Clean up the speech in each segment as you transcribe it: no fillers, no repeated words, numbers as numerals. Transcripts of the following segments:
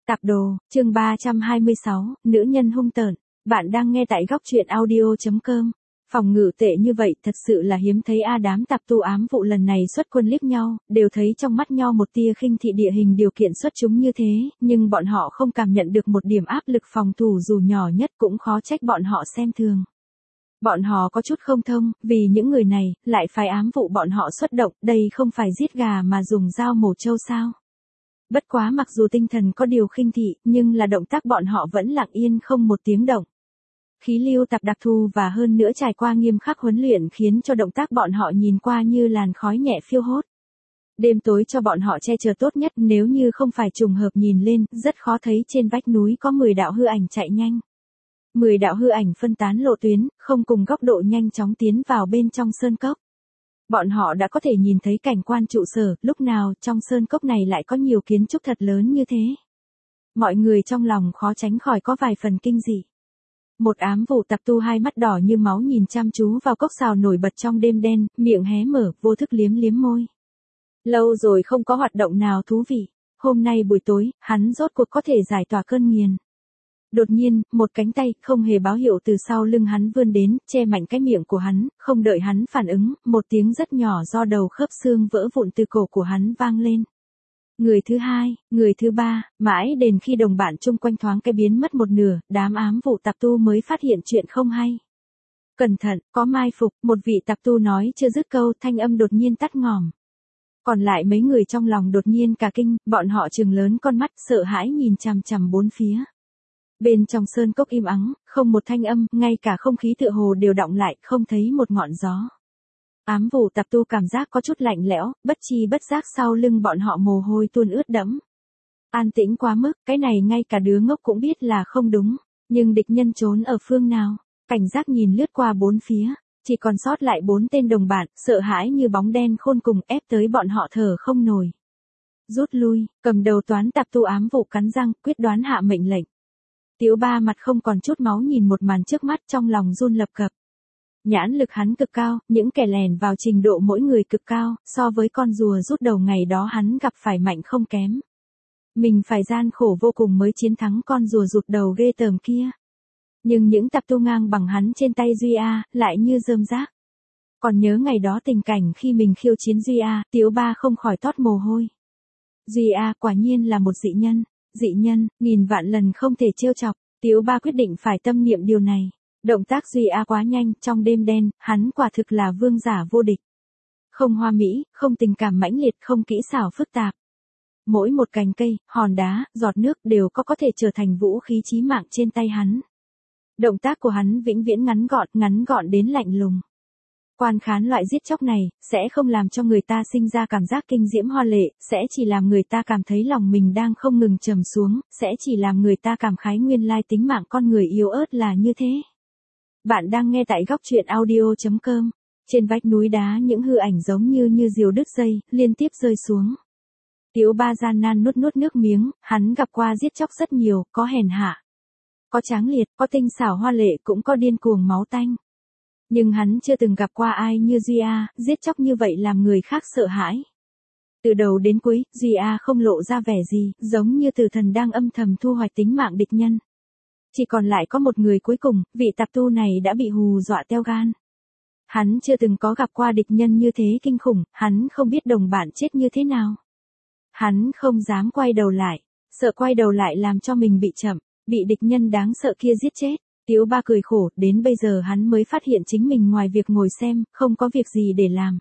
Tạp đồ, chương 326, nữ nhân hung tợn. Bạn đang nghe tại góc truyện audio.com. Phòng ngự tệ như vậy thật sự là hiếm thấy. Đám tạp tu ám vụ lần này xuất quân liếc nhau, đều thấy trong mắt nhau một tia khinh thị địa hình điều kiện xuất chúng như thế, nhưng bọn họ không cảm nhận được một điểm áp lực phòng thủ dù nhỏ nhất, cũng khó trách bọn họ xem thường. Bọn họ có chút không thông, vì những người này, lại phải ám vụ bọn họ xuất động, đây không phải giết gà mà dùng dao mổ trâu sao. Bất quá mặc dù tinh thần có điều khinh thị, nhưng là động tác bọn họ vẫn lặng yên không một tiếng động. Khí lưu tập đặc thù và hơn nữa trải qua nghiêm khắc huấn luyện khiến cho động tác bọn họ nhìn qua như làn khói nhẹ phiêu hốt. Đêm tối cho bọn họ che chở tốt nhất, nếu như không phải trùng hợp nhìn lên, rất khó thấy trên vách núi có 10 đạo hư ảnh chạy nhanh. 10 đạo hư ảnh phân tán lộ tuyến, không cùng góc độ nhanh chóng tiến vào bên trong sơn cốc. Bọn họ đã có thể nhìn thấy cảnh quan trụ sở, lúc nào trong sơn cốc này lại có nhiều kiến trúc thật lớn như thế. Mọi người trong lòng khó tránh khỏi có vài phần kinh dị. Một ám vụ tạp tu hai mắt đỏ như máu nhìn chăm chú vào cốc sào nổi bật trong đêm đen, miệng hé mở, vô thức liếm liếm môi. Lâu rồi không có hoạt động nào thú vị, hôm nay buổi tối, hắn rốt cuộc có thể giải tỏa cơn nghiền. Đột nhiên, một cánh tay không hề báo hiệu từ sau lưng hắn vươn đến, che mạnh cái miệng của hắn, không đợi hắn phản ứng, một tiếng rất nhỏ do đầu khớp xương vỡ vụn từ cổ của hắn vang lên. Người thứ hai, người thứ ba, mãi đến khi đồng bạn chung quanh thoáng cái biến mất một nửa, đám ám vụ tạp tu mới phát hiện chuyện không hay. Cẩn thận, có mai phục, một vị tạp tu nói chưa dứt câu, thanh âm đột nhiên tắt ngòm. Còn lại mấy người trong lòng đột nhiên cả kinh, bọn họ trừng lớn con mắt sợ hãi nhìn chằm chằm bốn phía. Bên trong sơn cốc im ắng, không một thanh âm, ngay cả không khí tựa hồ đều đọng lại, không thấy một ngọn gió. Ám vụ tạp tu cảm giác có chút lạnh lẽo, bất chi bất giác sau lưng bọn họ mồ hôi tuôn ướt đẫm. An tĩnh quá mức, cái này ngay cả đứa ngốc cũng biết là không đúng, nhưng địch nhân trốn ở phương nào? Cảnh giác nhìn lướt qua bốn phía, chỉ còn sót lại 4 tên đồng bạn, sợ hãi như bóng đen khôn cùng ép tới bọn họ thở không nổi. Rút lui, cầm đầu toán tạp tu ám vụ cắn răng, quyết đoán hạ mệnh lệnh. Tiếu Ba mặt không còn chút máu nhìn một màn trước mắt, trong lòng run lập cập. Nhãn lực hắn cực cao, những kẻ lèn vào trình độ mỗi người cực cao, so với con rùa rút đầu ngày đó hắn gặp phải mạnh không kém. Mình phải gian khổ vô cùng mới chiến thắng con rùa rụt đầu ghê tởm kia. Nhưng những tạp tu ngang bằng hắn trên tay Duy A, lại như rơm rác. Còn nhớ ngày đó tình cảnh khi mình khiêu chiến Duy A, Tiếu Ba không khỏi toát mồ hôi. Duy A quả nhiên là một dị nhân, nghìn vạn lần không thể trêu chọc, Tiếu Ba quyết định phải tâm niệm điều này. Động tác Duy A quá nhanh, trong đêm đen, hắn quả thực là vương giả vô địch. Không hoa mỹ, không tình cảm mãnh liệt, không kỹ xảo phức tạp. Mỗi một cành cây, hòn đá, giọt nước đều có thể trở thành vũ khí chí mạng trên tay hắn. Động tác của hắn vĩnh viễn ngắn gọn đến lạnh lùng. Quan khán loại giết chóc này, sẽ không làm cho người ta sinh ra cảm giác kinh diễm hoa lệ, sẽ chỉ làm người ta cảm thấy lòng mình đang không ngừng trầm xuống, sẽ chỉ làm người ta cảm khái nguyên lai tính mạng con người yếu ớt là như thế. Bạn đang nghe tại góc truyện audio.com. Trên vách núi đá những hư ảnh giống như diều đứt dây, liên tiếp rơi xuống. Tiếu Ba gian nan nuốt nước miếng, hắn gặp qua giết chóc rất nhiều, có hèn hạ, có tráng liệt, có tinh xảo hoa lệ, cũng có điên cuồng máu tanh. Nhưng hắn chưa từng gặp qua ai như Duy A, giết chóc như vậy làm người khác sợ hãi. Từ đầu đến cuối, Duy A không lộ ra vẻ gì, giống như tử thần đang âm thầm thu hoạch tính mạng địch nhân. Chỉ còn lại có một người cuối cùng, vị tạp tu này đã bị hù dọa teo gan. Hắn chưa từng có gặp qua địch nhân như thế kinh khủng, hắn không biết đồng bạn chết như thế nào. Hắn không dám quay đầu lại, sợ quay đầu lại làm cho mình bị chậm, bị địch nhân đáng sợ kia giết chết. Tiếu Ba cười khổ, đến bây giờ hắn mới phát hiện chính mình ngoài việc ngồi xem, không có việc gì để làm.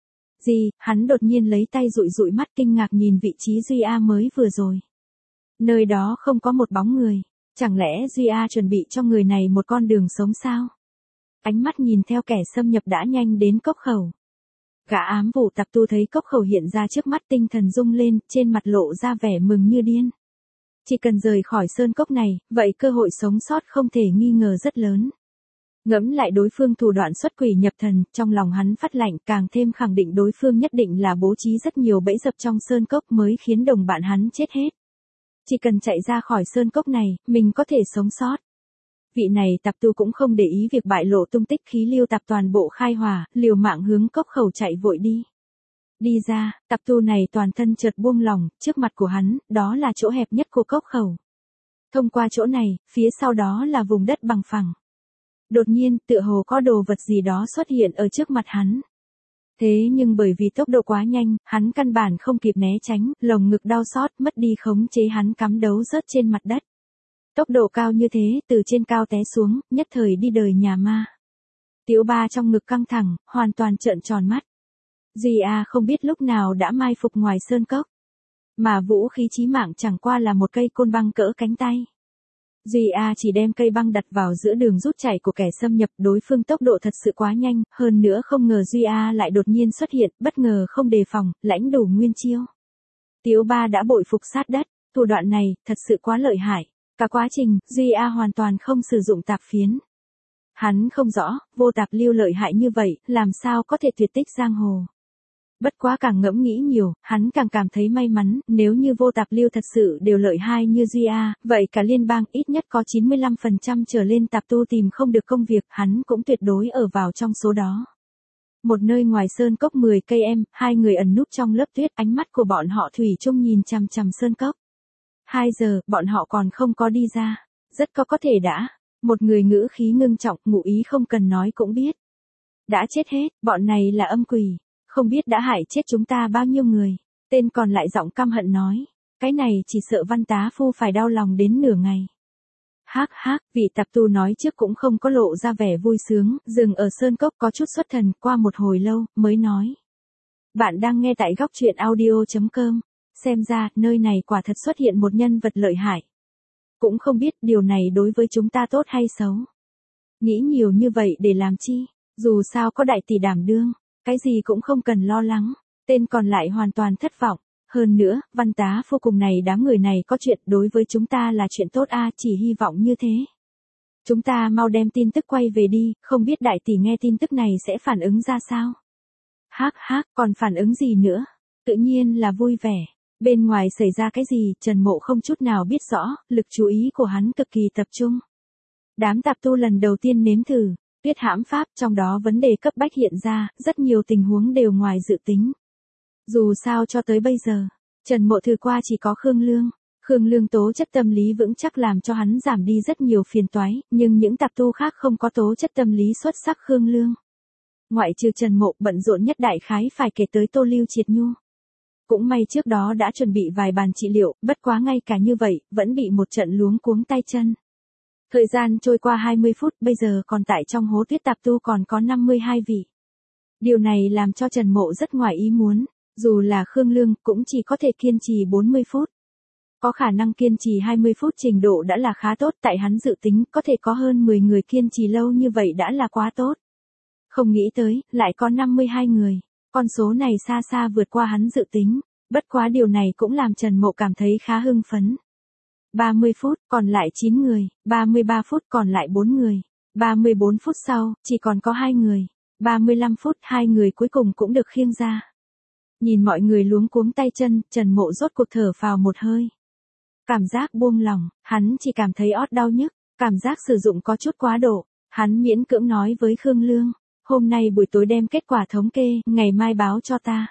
Hắn đột nhiên lấy tay dụi mắt kinh ngạc nhìn vị trí Duy A mới vừa rồi. Nơi đó không có một bóng người. Chẳng lẽ Duy A chuẩn bị cho người này một con đường sống sao? Ánh mắt nhìn theo kẻ xâm nhập đã nhanh đến cốc khẩu. Gã ám vụ tạp tu thấy cốc khẩu hiện ra trước mắt, tinh thần rung lên, trên mặt lộ ra vẻ mừng như điên. Chỉ cần rời khỏi sơn cốc này, vậy cơ hội sống sót không thể nghi ngờ rất lớn. Ngẫm lại đối phương thủ đoạn xuất quỷ nhập thần, trong lòng hắn phát lạnh, càng thêm khẳng định đối phương nhất định là bố trí rất nhiều bẫy dập trong sơn cốc mới khiến đồng bạn hắn chết hết. Chỉ cần chạy ra khỏi sơn cốc này, mình có thể sống sót. Vị này tạp tu cũng không để ý việc bại lộ tung tích, khí lưu tạp toàn bộ khai hỏa, liều mạng hướng cốc khẩu chạy vội đi. Đi ra, tạp tu này toàn thân chợt buông lỏng, trước mặt của hắn, đó là chỗ hẹp nhất của cốc khẩu. Thông qua chỗ này, phía sau đó là vùng đất bằng phẳng. Đột nhiên, tựa hồ có đồ vật gì đó xuất hiện ở trước mặt hắn. Thế nhưng bởi vì tốc độ quá nhanh, hắn căn bản không kịp né tránh, lồng ngực đau xót, mất đi khống chế, hắn cắm đấu rớt trên mặt đất. Tốc độ cao như thế, từ trên cao té xuống, nhất thời đi đời nhà ma. Tiểu Ba trong ngực căng thẳng, hoàn toàn trợn tròn mắt. Duy A không biết lúc nào đã mai phục ngoài sơn cốc. Mà vũ khí chí mạng chẳng qua là một cây côn băng cỡ cánh tay. Duy A chỉ đem cây băng đặt vào giữa đường rút chảy của kẻ xâm nhập, đối phương tốc độ thật sự quá nhanh, hơn nữa không ngờ Duy A lại đột nhiên xuất hiện, bất ngờ không đề phòng, lãnh đủ nguyên chiêu. Tiểu Ba đã bội phục sát đất, thủ đoạn này, thật sự quá lợi hại. Cả quá trình, Duy A hoàn toàn không sử dụng tạp phiến. Hắn không rõ, vô tạp lưu lợi hại như vậy, làm sao có thể tuyệt tích giang hồ. Bất quá càng ngẫm nghĩ nhiều, hắn càng cảm thấy may mắn, nếu như vô tạp lưu thật sự đều lợi hại như Duy A, vậy cả liên bang ít nhất có 95% trở lên tạp tu tìm không được công việc, hắn cũng tuyệt đối ở vào trong số đó. Một nơi ngoài sơn cốc 10 cây em, hai người ẩn núp trong lớp tuyết, ánh mắt của bọn họ thủy chung nhìn chằm chằm sơn cốc. 2 giờ, bọn họ còn không có đi ra. Rất có thể đã. Một người ngữ khí ngưng trọng, ngụ ý không cần nói cũng biết. Đã chết hết, bọn này là âm quỷ. Không biết đã hại chết chúng ta bao nhiêu người. Tên còn lại giọng căm hận nói. Cái này chỉ sợ Văn tá phu phải đau lòng đến nửa ngày. Hắc hắc, vị tạp tu nói trước cũng không có lộ ra vẻ vui sướng, dừng ở sơn cốc có chút xuất thần, qua một hồi lâu, mới nói. Bạn đang nghe tại góc truyện audio.com. Xem ra, nơi này quả thật xuất hiện một nhân vật lợi hại. Cũng không biết điều này đối với chúng ta tốt hay xấu. Nghĩ nhiều như vậy để làm chi, dù sao có đại tỷ đảm đương, cái gì cũng không cần lo lắng. Tên còn lại hoàn toàn thất vọng. Hơn nữa, Văn tá phu cùng này đám người này có chuyện đối với chúng ta là chuyện tốt a, chỉ hy vọng như thế. Chúng ta mau đem tin tức quay về đi, không biết đại tỷ nghe tin tức này sẽ phản ứng ra sao. Hắc hắc, còn phản ứng gì nữa? Tự nhiên là vui vẻ. Bên ngoài xảy ra cái gì, Trần Mộ không chút nào biết rõ, lực chú ý của hắn cực kỳ tập trung. Đám tạp tu lần đầu tiên nếm thử, tuyết hãm pháp, trong đó vấn đề cấp bách hiện ra, rất nhiều tình huống đều ngoài dự tính. Dù sao cho tới bây giờ, Trần Mộ thử qua chỉ có Khương Lương. Khương Lương tố chất tâm lý vững chắc làm cho hắn giảm đi rất nhiều phiền toái, nhưng những tạp tu khác không có tố chất tâm lý xuất sắc Khương Lương. Ngoại trừ Trần Mộ, bận rộn nhất đại khái phải kể tới Tô Lưu Triệt Nhu. Cũng may trước đó đã chuẩn bị vài bàn trị liệu, bất quá ngay cả như vậy, vẫn bị một trận luống cuống tay chân. Thời gian trôi qua 20 phút, bây giờ còn tại trong hố tuyết tạp tu còn có 52 vị. Điều này làm cho Trần Mộ rất ngoài ý muốn, dù là Khương Lương cũng chỉ có thể kiên trì 40 phút. Có khả năng kiên trì 20 phút trình độ đã là khá tốt, tại hắn dự tính có thể có hơn 10 người kiên trì lâu như vậy đã là quá tốt. Không nghĩ tới, lại có 52 người. Con số này xa xa vượt qua hắn dự tính, bất quá điều này cũng làm Trần Mộ cảm thấy khá hưng phấn. 30 phút, còn lại 9 người, 33 phút còn lại 4 người, 34 phút sau, chỉ còn có 2 người, 35 phút 2 người cuối cùng cũng được khiêng ra. Nhìn mọi người luống cuống tay chân, Trần Mộ rốt cuộc thở phào một hơi. Cảm giác buông lỏng, hắn chỉ cảm thấy ót đau nhức, cảm giác sử dụng có chút quá độ, hắn miễn cưỡng nói với Khương Lương. Hôm nay buổi tối đem kết quả thống kê, ngày mai báo cho ta.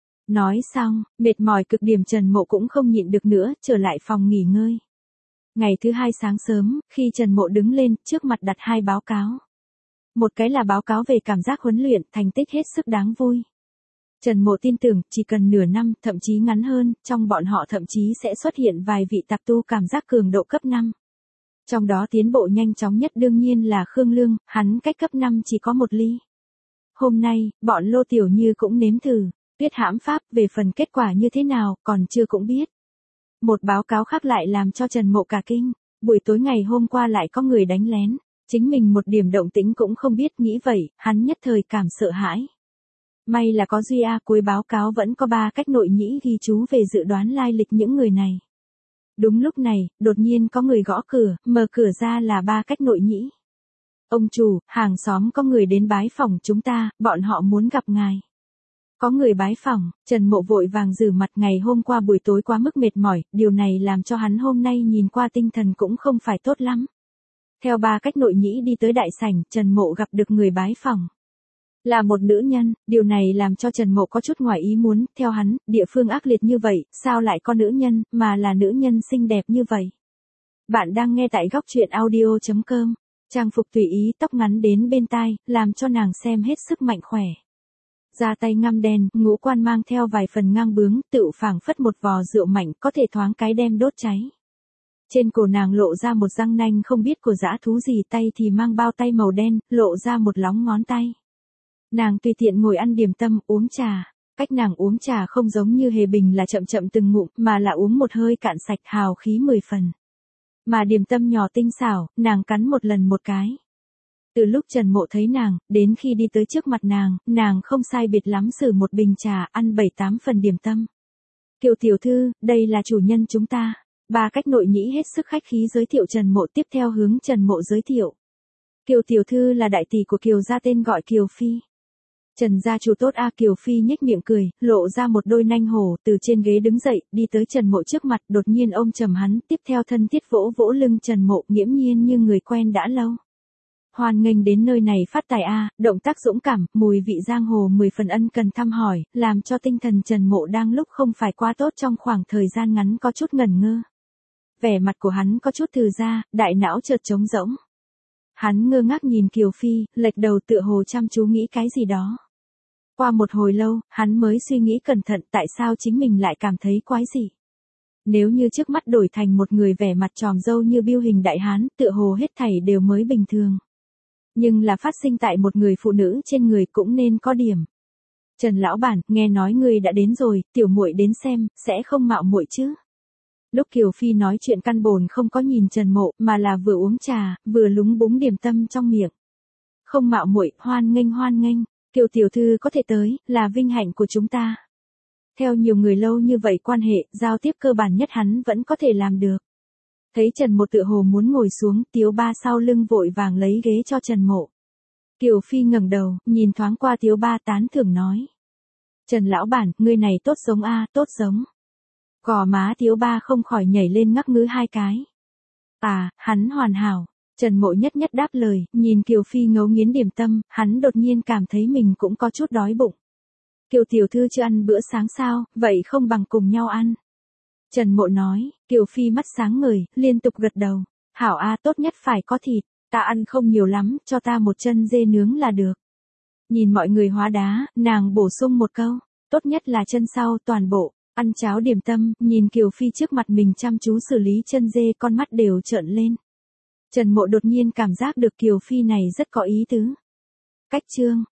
Nói xong, mệt mỏi cực điểm Trần Mộ cũng không nhịn được nữa, trở lại phòng nghỉ ngơi. Ngày thứ 2 sáng sớm, khi Trần Mộ đứng lên, trước mặt đặt 2 báo cáo. Một cái là báo cáo về cảm giác huấn luyện, thành tích hết sức đáng vui. Trần Mộ tin tưởng, chỉ cần nửa năm, thậm chí ngắn hơn, trong bọn họ thậm chí sẽ xuất hiện vài vị tạp tu cảm giác cường độ cấp 5. Trong đó tiến bộ nhanh chóng nhất đương nhiên là Khương Lương, hắn cách cấp 5 chỉ có 1 ly. Hôm nay, bọn Lô Tiểu Như cũng nếm thử, tuyết hãm pháp về phần kết quả như thế nào, còn chưa cũng biết. Một báo cáo khác lại làm cho Trần Mộ cả kinh, buổi tối ngày hôm qua lại có người đánh lén, chính mình một điểm động tĩnh cũng không biết, nghĩ vậy, hắn nhất thời cảm sợ hãi. May là có Duy A, cuối báo cáo vẫn có 3 cách nội nhĩ ghi chú về dự đoán lai lịch những người này. Đúng lúc này, đột nhiên có người gõ cửa, mở cửa ra là 3 cách nội nhĩ. Ông chủ, hàng xóm có người đến bái phỏng chúng ta, bọn họ muốn gặp ngài. Có người bái phỏng, Trần Mộ vội vàng rửa mặt, ngày hôm qua buổi tối quá mức mệt mỏi, điều này làm cho hắn hôm nay nhìn qua tinh thần cũng không phải tốt lắm. Theo 3 cách nội nhĩ đi tới đại sảnh, Trần Mộ gặp được người bái phỏng. Là một nữ nhân, điều này làm cho Trần Mộ có chút ngoài ý muốn, theo hắn, địa phương ác liệt như vậy, sao lại có nữ nhân, mà là nữ nhân xinh đẹp như vậy. Bạn đang nghe tại góc truyện audio.com. Trang phục tùy ý, tóc ngắn đến bên tai, làm cho nàng xem hết sức mạnh khỏe. Da tay ngăm đen, ngũ quan mang theo vài phần ngang bướng, tựu phảng phất một vò rượu mạnh có thể thoáng cái đem đốt cháy. Trên cổ nàng lộ ra một răng nanh không biết của dã thú gì, tay thì mang bao tay màu đen, lộ ra một lóng ngón tay. Nàng tùy tiện ngồi ăn điểm tâm, uống trà. Cách nàng uống trà không giống như Hề Bình là chậm chậm từng ngụm, mà là uống một hơi cạn sạch, hào khí 10 phần. Mà điểm tâm nhỏ tinh xảo, nàng cắn một lần một cái. Từ lúc Trần Mộ thấy nàng, đến khi đi tới trước mặt nàng không sai biệt lắm xử một bình trà, ăn 7-8 phần điểm tâm. Kiều tiểu thư, đây là chủ nhân chúng ta. Ba Cách Nội Nhĩ hết sức khách khí giới thiệu Trần Mộ, tiếp theo hướng Trần Mộ giới thiệu. Kiều tiểu thư là đại tỷ của Kiều gia, tên gọi Kiều Phi. Trần gia chủ tốt a. Kiều Phi nhếch miệng cười, lộ ra một đôi nanh hổ, từ trên ghế đứng dậy, đi tới Trần Mộ trước mặt, đột nhiên ôm chầm hắn, tiếp theo thân thiết vỗ vỗ lưng Trần Mộ, nghiễm nhiên như người quen đã lâu. Hoan nghênh đến nơi này phát tài a. Động tác dũng cảm, mùi vị giang hồ 10 phần ân cần thăm hỏi, làm cho tinh thần Trần Mộ đang lúc không phải quá tốt trong khoảng thời gian ngắn có chút ngẩn ngơ. Vẻ mặt của hắn có chút từ ra, đại não chợt trống rỗng. Hắn ngơ ngác nhìn Kiều Phi, lệch đầu tựa hồ chăm chú nghĩ cái gì đó. Qua một hồi lâu, hắn mới suy nghĩ cẩn thận tại sao chính mình lại cảm thấy quái dị. Nếu như trước mắt đổi thành một người vẻ mặt tròm râu như Biêu Hình đại hán, tựa hồ hết thảy đều mới bình thường. Nhưng là phát sinh tại một người phụ nữ trên người cũng nên có điểm. Trần lão bản, nghe nói ngươi đã đến rồi, tiểu muội đến xem, sẽ không mạo muội chứ? Lúc Kiều Phi nói chuyện căn bồn không có nhìn Trần Mộ, mà là vừa uống trà, vừa lúng búng điểm tâm trong miệng. Không mạo muội, hoan nghênh. Kiều tiểu thư có thể tới, là vinh hạnh của chúng ta. Theo nhiều người lâu như vậy quan hệ, giao tiếp cơ bản nhất hắn vẫn có thể làm được. Thấy Trần Mộ tựa hồ muốn ngồi xuống, Tiếu Ba sau lưng vội vàng lấy ghế cho Trần Mộ. Kiều Phi ngẩng đầu, nhìn thoáng qua Tiếu Ba tán thưởng nói. Trần lão bản, người này tốt giống a, tốt giống. Gò má Tiếu Ba không khỏi nhảy lên ngắc ngứ hai cái. À, hắn hoàn hảo. Trần Mộ nhất đáp lời, nhìn Kiều Phi ngấu nghiến điểm tâm, hắn đột nhiên cảm thấy mình cũng có chút đói bụng. Kiều tiểu thư chưa ăn bữa sáng sao, vậy không bằng cùng nhau ăn. Trần Mộ nói, Kiều Phi mắt sáng ngời, liên tục gật đầu. Hảo a, tốt nhất phải có thịt, ta ăn không nhiều lắm, cho ta một chân dê nướng là được. Nhìn mọi người hóa đá, nàng bổ sung một câu, tốt nhất là chân sau toàn bộ. Ăn cháo điểm tâm, nhìn Kiều Phi trước mặt mình chăm chú xử lý chân dê, con mắt đều trợn lên. Trần Mộ đột nhiên cảm giác được Kiều Phi này rất có ý tứ. Cách chương